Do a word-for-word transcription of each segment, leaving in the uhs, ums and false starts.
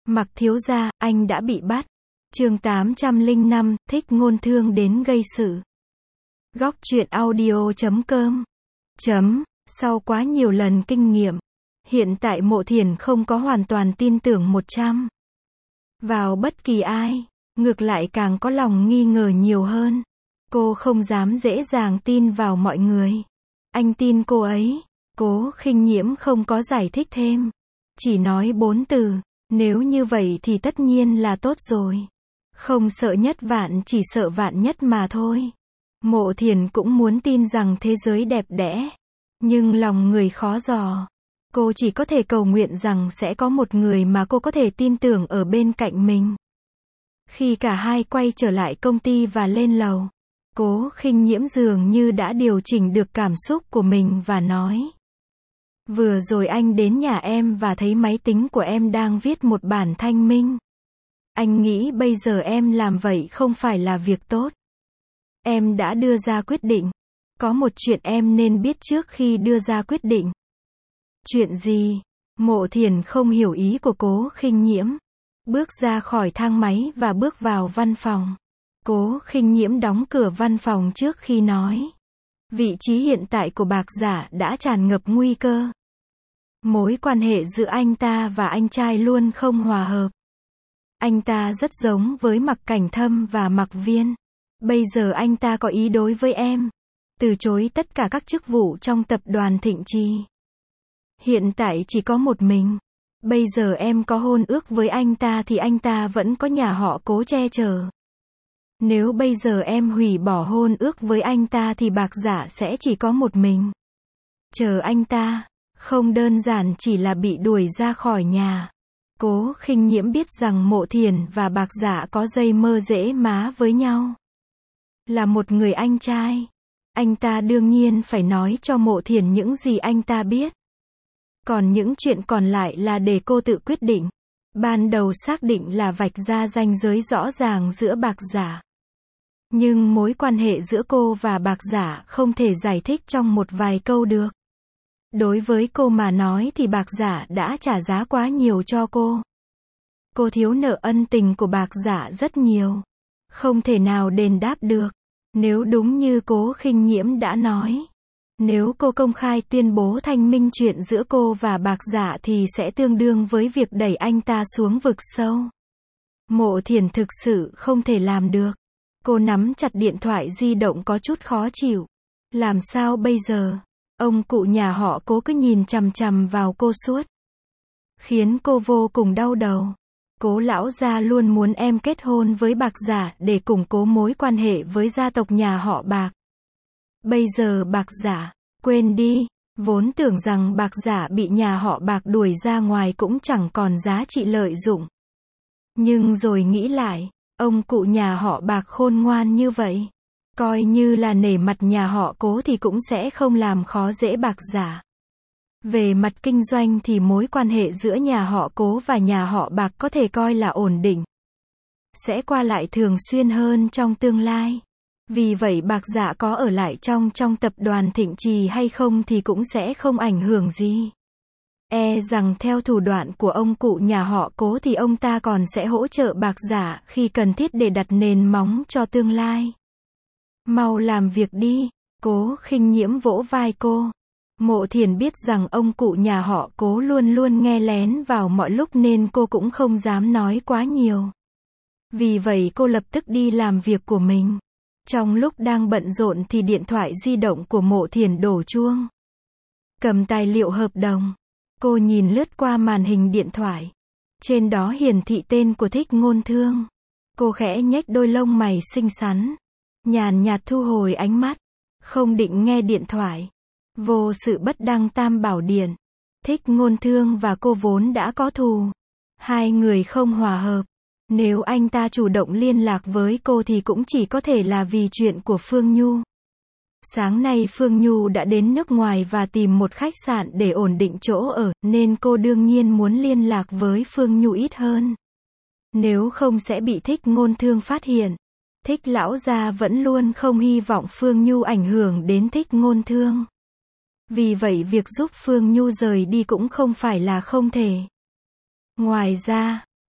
Mặc thiếu gia, anh đã bị bắt. Chương tám trăm lẻ năm, thích ngôn thương đến gây sự. Góc truyện audio chấm com. Chấm, sau quá nhiều lần kinh nghiệm, hiện tại Mộ Thiển không có hoàn toàn tin tưởng một trăm vào bất kỳ ai, ngược lại càng có lòng nghi ngờ nhiều hơn. Cô không dám dễ dàng tin vào mọi người. Anh tin cô ấy. Cố Khinh Nhiễm không có giải thích thêm, chỉ nói bốn từ, nếu như vậy thì tất nhiên là tốt rồi. Không sợ nhất vạn, chỉ sợ vạn nhất mà thôi. Mộ Thiển cũng muốn tin rằng thế giới đẹp đẽ, nhưng lòng người khó dò. Cô chỉ có thể cầu nguyện rằng sẽ có một người mà cô có thể tin tưởng ở bên cạnh mình. Khi cả hai quay trở lại công ty và lên lầu, Cố Khinh Nhiễm dường như đã điều chỉnh được cảm xúc của mình và nói: vừa rồi anh đến nhà em và thấy máy tính của em đang viết một bản thanh minh. Anh nghĩ bây giờ em làm vậy không phải là việc tốt. Em đã đưa ra quyết định. Có một chuyện em nên biết trước khi đưa ra quyết định. Chuyện gì? Mộ Thiển không hiểu ý của Cố Khinh Nhiễm. Bước ra khỏi thang máy và bước vào văn phòng. Cố Khinh Nhiễm đóng cửa văn phòng trước khi nói: vị trí hiện tại của Bạc Giả đã tràn ngập nguy cơ. Mối quan hệ giữa anh ta và anh trai luôn không hòa hợp. Anh ta rất giống với Mạc Cảnh Thâm và Mạc Viên. Bây giờ anh ta có ý đối với em. Từ chối tất cả các chức vụ trong tập đoàn Thịnh Trì. Hiện tại chỉ có một mình. Bây giờ em có hôn ước với anh ta thì anh ta vẫn có nhà họ Cố che chở. Nếu bây giờ em hủy bỏ hôn ước với anh ta thì Bạc Giả sẽ chỉ có một mình. Chờ anh ta. Không đơn giản chỉ là bị đuổi ra khỏi nhà. Cố Khinh Nhiễm biết rằng Mộ Thiển và Bạc Giả có dây mơ dễ má với nhau. Là một người anh trai, anh ta đương nhiên phải nói cho Mộ Thiển những gì anh ta biết. Còn những chuyện còn lại là để cô tự quyết định. Ban đầu xác định là vạch ra ranh giới rõ ràng giữa Bạc Giả. Nhưng mối quan hệ giữa cô và Bạc Giả không thể giải thích trong một vài câu được. Đối với cô mà nói thì Bạc Giả đã trả giá quá nhiều cho cô. Cô thiếu nợ ân tình của Bạc Giả rất nhiều. Không thể nào đền đáp được. Nếu đúng như Cố Khinh Nhiễm đã nói. Nếu cô công khai tuyên bố thanh minh chuyện giữa cô và Bạc Giả thì sẽ tương đương với việc đẩy anh ta xuống vực sâu. Mộ Thiển thực sự không thể làm được. Cô nắm chặt điện thoại di động có chút khó chịu. Làm sao bây giờ? Ông cụ nhà họ Cố cứ nhìn chằm chằm vào cô suốt. Khiến cô vô cùng đau đầu. Cố lão gia luôn muốn em kết hôn với Bạc Giả để củng cố mối quan hệ với gia tộc nhà họ Bạc. Bây giờ Bạc Giả, quên đi, vốn tưởng rằng Bạc Giả bị nhà họ Bạc đuổi ra ngoài cũng chẳng còn giá trị lợi dụng. Nhưng rồi nghĩ lại, ông cụ nhà họ Bạc khôn ngoan như vậy. Coi như là nể mặt nhà họ Cố thì cũng sẽ không làm khó dễ Bạc Giả. Về mặt kinh doanh thì mối quan hệ giữa nhà họ Cố và nhà họ Bạc có thể coi là ổn định. Sẽ qua lại thường xuyên hơn trong tương lai. Vì vậy Bạc Giả có ở lại trong trong tập đoàn Thịnh Trì hay không thì cũng sẽ không ảnh hưởng gì. E rằng theo thủ đoạn của ông cụ nhà họ Cố thì ông ta còn sẽ hỗ trợ Bạc Giả khi cần thiết để đặt nền móng cho tương lai. Mau làm việc đi. Cố Khinh Nhiễm vỗ vai cô. Mộ Thiển biết rằng ông cụ nhà họ Cố luôn luôn nghe lén vào mọi lúc nên cô cũng không dám nói quá nhiều. Vì vậy cô lập tức đi làm việc của mình. Trong lúc đang bận rộn thì điện thoại di động của Mộ Thiển đổ chuông. Cầm tài liệu hợp đồng. Cô nhìn lướt qua màn hình điện thoại. Trên đó hiển thị tên của Thích Ngôn Thương. Cô khẽ nhếch đôi lông mày xinh xắn. Nhàn nhạt thu hồi ánh mắt. Không định nghe điện thoại. Vô sự bất đăng tam bảo điện. Thích Ngôn Thương và cô vốn đã có thù. Hai người không hòa hợp. Nếu anh ta chủ động liên lạc với cô thì cũng chỉ có thể là vì chuyện của Phương Nhu. Sáng nay Phương Nhu đã đến nước ngoài và tìm một khách sạn để ổn định chỗ ở, nên cô đương nhiên muốn liên lạc với Phương Nhu ít hơn. Nếu không sẽ bị Thích Ngôn Thương phát hiện. Thích lão gia vẫn luôn không hy vọng Phương Nhu ảnh hưởng đến Thích Ngôn Thương. Vì vậy việc giúp Phương Nhu rời đi cũng không phải là không thể. Ngoài ra,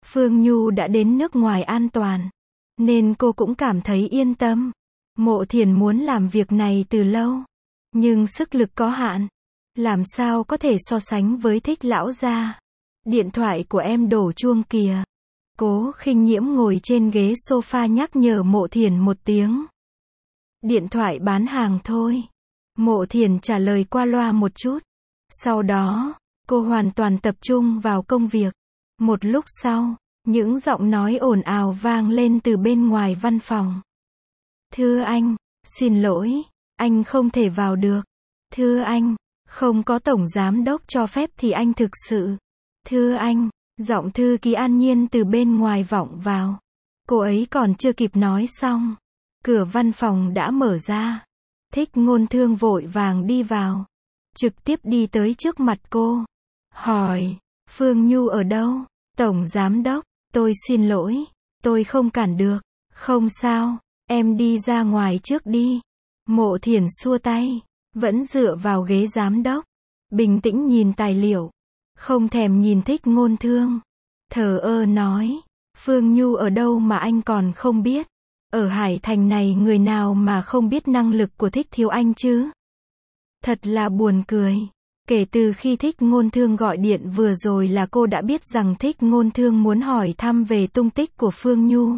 Phương Nhu đã đến nước ngoài an toàn, nên cô cũng cảm thấy yên tâm. Mộ Thiền muốn làm việc này từ lâu, nhưng sức lực có hạn, làm sao có thể so sánh với Thích lão gia. Điện thoại của em đổ chuông kìa. Cố Khinh Nhiễm ngồi trên ghế sofa nhắc nhở Mộ Thiền một tiếng. Điện thoại bán hàng thôi. Mộ Thiền trả lời qua loa một chút. Sau đó, cô hoàn toàn tập trung vào công việc. Một lúc sau, những giọng nói ồn ào vang lên từ bên ngoài văn phòng. Thưa anh, xin lỗi, anh không thể vào được. Thưa anh, không có tổng giám đốc cho phép thì anh thực sự. Thưa anh, giọng thư ký An Nhiên từ bên ngoài vọng vào. Cô ấy còn chưa kịp nói xong, cửa văn phòng đã mở ra. Thích Ngôn Thương vội vàng đi vào, trực tiếp đi tới trước mặt cô. Hỏi, Phương Nhu ở đâu? Tổng giám đốc, tôi xin lỗi, tôi không cản được. Không sao, em đi ra ngoài trước đi. Mộ Thiền xua tay, vẫn dựa vào ghế giám đốc, bình tĩnh nhìn tài liệu, không thèm nhìn Thích Ngôn Thương. Thờ ơ nói, Phương Nhu ở đâu mà anh còn không biết? Ở Hải Thành này người nào mà không biết năng lực của Thích thiếu anh chứ? Thật là buồn cười. Kể từ khi Thích Ngôn Thương gọi điện vừa rồi là cô đã biết rằng Thích Ngôn Thương muốn hỏi thăm về tung tích của Phương Nhu.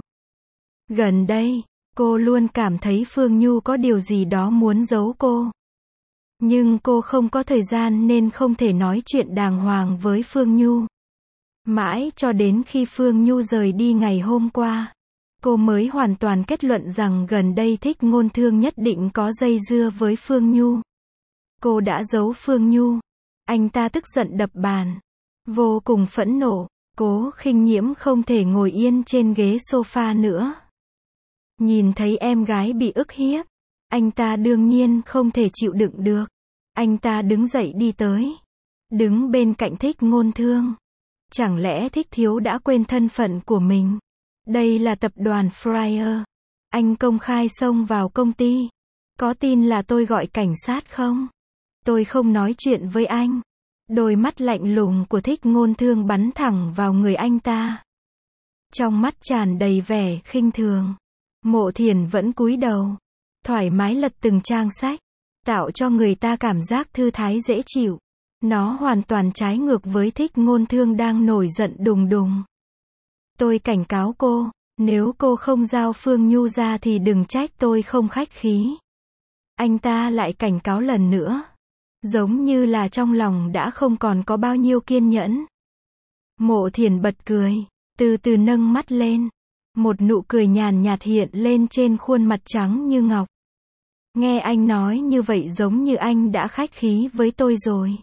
Gần đây, cô luôn cảm thấy Phương Nhu có điều gì đó muốn giấu cô. Nhưng cô không có thời gian nên không thể nói chuyện đàng hoàng với Phương Nhu. Mãi cho đến khi Phương Nhu rời đi ngày hôm qua, cô mới hoàn toàn kết luận rằng gần đây Thích Ngôn Thương nhất định có dây dưa với Phương Nhu. Cô đã giấu Phương Nhu. Anh ta tức giận đập bàn, vô cùng phẫn nộ. Cố Khinh Nhiễm không thể ngồi yên trên ghế sofa nữa. Nhìn thấy em gái bị ức hiếp, anh ta đương nhiên không thể chịu đựng được. Anh ta đứng dậy đi tới, đứng bên cạnh Thích Ngôn Thương. Chẳng lẽ Thích thiếu đã quên thân phận của mình? Đây là tập đoàn Fryer. Anh công khai xông vào công ty. Có tin là tôi gọi cảnh sát không? Tôi không nói chuyện với anh. Đôi mắt lạnh lùng của Thích Ngôn Thương bắn thẳng vào người anh ta. Trong mắt tràn đầy vẻ khinh thường. Mộ Thiền vẫn cúi đầu, thoải mái lật từng trang sách, tạo cho người ta cảm giác thư thái dễ chịu. Nó hoàn toàn trái ngược với Thích Ngôn Thương đang nổi giận đùng đùng. Tôi cảnh cáo cô, nếu cô không giao Phương Nhu ra thì đừng trách tôi không khách khí. Anh ta lại cảnh cáo lần nữa, giống như là trong lòng đã không còn có bao nhiêu kiên nhẫn. Mộ Thiền bật cười, từ từ nâng mắt lên. Một nụ cười nhàn nhạt hiện lên trên khuôn mặt trắng như ngọc. Nghe anh nói như vậy giống như anh đã khách khí với tôi rồi.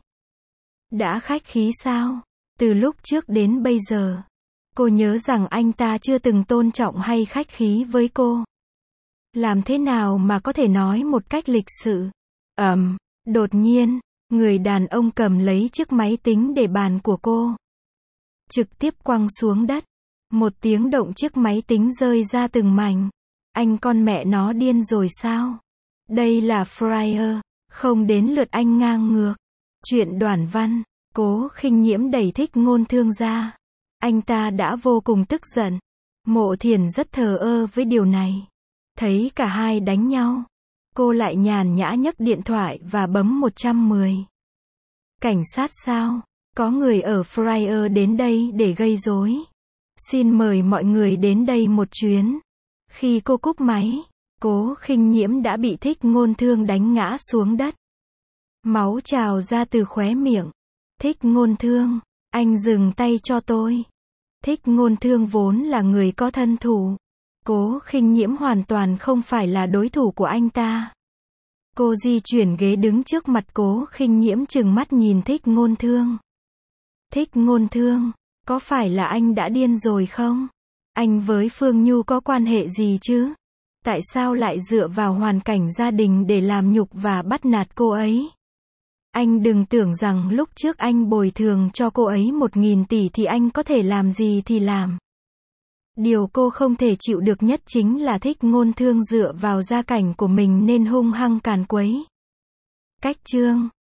Đã khách khí sao? Từ lúc trước đến bây giờ, cô nhớ rằng anh ta chưa từng tôn trọng hay khách khí với cô. Làm thế nào mà có thể nói một cách lịch sự? Ầm, đột nhiên, người đàn ông cầm lấy chiếc máy tính để bàn của cô, trực tiếp quăng xuống đất. Một tiếng động chiếc máy tính rơi ra từng mảnh. Anh con mẹ nó điên rồi sao? Đây là Fryer, không đến lượt anh ngang ngược. Chuyện Đoàn Văn. Cố Khinh Nhiễm đẩy Thích Ngôn Thương ra. Anh ta đã vô cùng tức giận. Mộ Thiền rất thờ ơ với điều này. Thấy cả hai đánh nhau, cô lại nhàn nhã nhấc điện thoại và bấm một trăm mười. Cảnh sát sao? Có người ở Fryer đến đây để gây rối. Xin mời mọi người đến đây một chuyến. Khi cô cúp máy, Cố Khinh Nhiễm đã bị Thích Ngôn Thương đánh ngã xuống đất. Máu trào ra từ khóe miệng. Thích Ngôn Thương, anh dừng tay cho tôi. Thích Ngôn Thương vốn là người có thân thủ. Cố Khinh Nhiễm hoàn toàn không phải là đối thủ của anh ta. Cô di chuyển ghế đứng trước mặt Cố Khinh Nhiễm trừng mắt nhìn Thích Ngôn Thương. Thích Ngôn Thương, có phải là anh đã điên rồi không? Anh với Phương Nhu có quan hệ gì chứ? Tại sao lại dựa vào hoàn cảnh gia đình để làm nhục và bắt nạt cô ấy? Anh đừng tưởng rằng lúc trước anh bồi thường cho cô ấy một nghìn tỷ thì anh có thể làm gì thì làm. Điều cô không thể chịu được nhất chính là Thích Ngôn Thương dựa vào gia cảnh của mình nên hung hăng càn quấy. Cách chương